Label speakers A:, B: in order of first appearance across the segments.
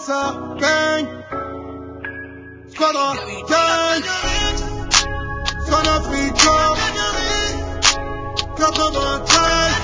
A: ça baigne. Squadra gang, San Africa 93.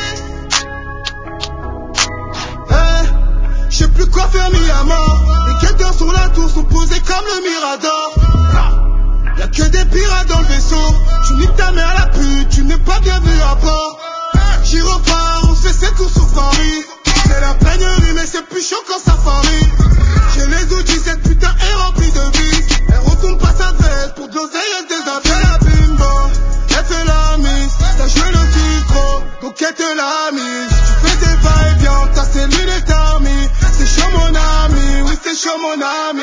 A: Je sais plus quoi faire mis à mort. Les quêteurs sur la tour sont posés comme le Mirador. Y'a que des pirates dans le vaisseau. Tu niques ta mère la pute, tu n'es pas bienvenu à bord. J'y repars, on fait ses tours sur Paris. C'est la peignerie mais c'est plus chaud qu'en safari. J'ai les outils, cette putain est remplie de vis. Elle retourne pas sa veste pour de l'oseille et des avis. Elle fait la bimbo, elle fait la miss. T'as joué le titre, donc elle te l'a mise. Tu fais des va-et-vient, ta cellule est armée. C'est chaud mon ami, oui c'est chaud mon ami.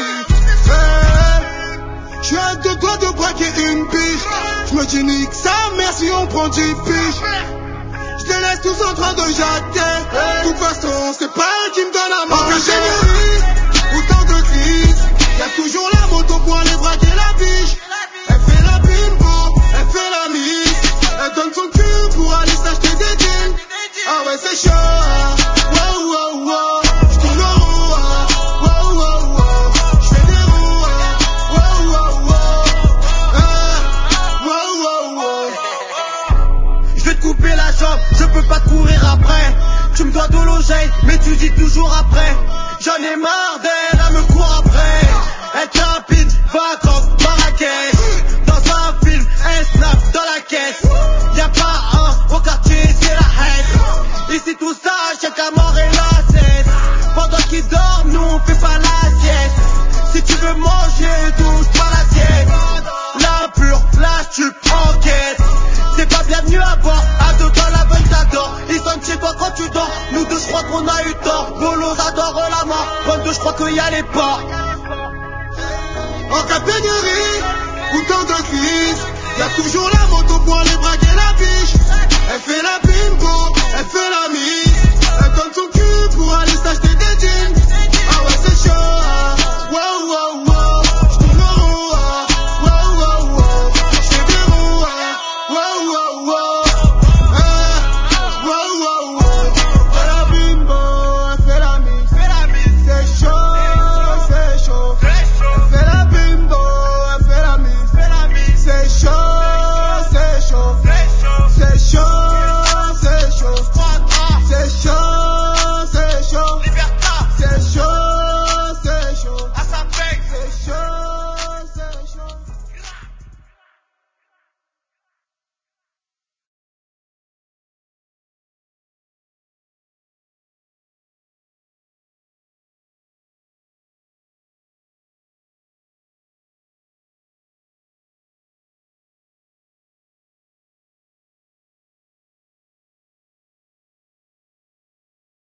A: Je suis à 2 doigts de braquer une biche. Je me dis nique sa mère si on prend 10 fiches. Je te laisse tous en train de jatter. De toute façon c'est pas elle qui me donne la main. Ingénierie, autant de crises. Y'a toujours la moto pour aller braquer la biche. Elle fait la bimbo, elle fait la mise. Elle donne son cul pour aller s'acheter des jeans. Ah ouais c'est chaud. Wow wow wow. J'tourne en roue. Wow wow wow. J'fais des roues. Wow wow wow. Wow wow wow.
B: Je vais te couper la jambe, je peux pas te courir après. Tu me dois de l'oseille, mais tu dis toujours après. J'en ai marre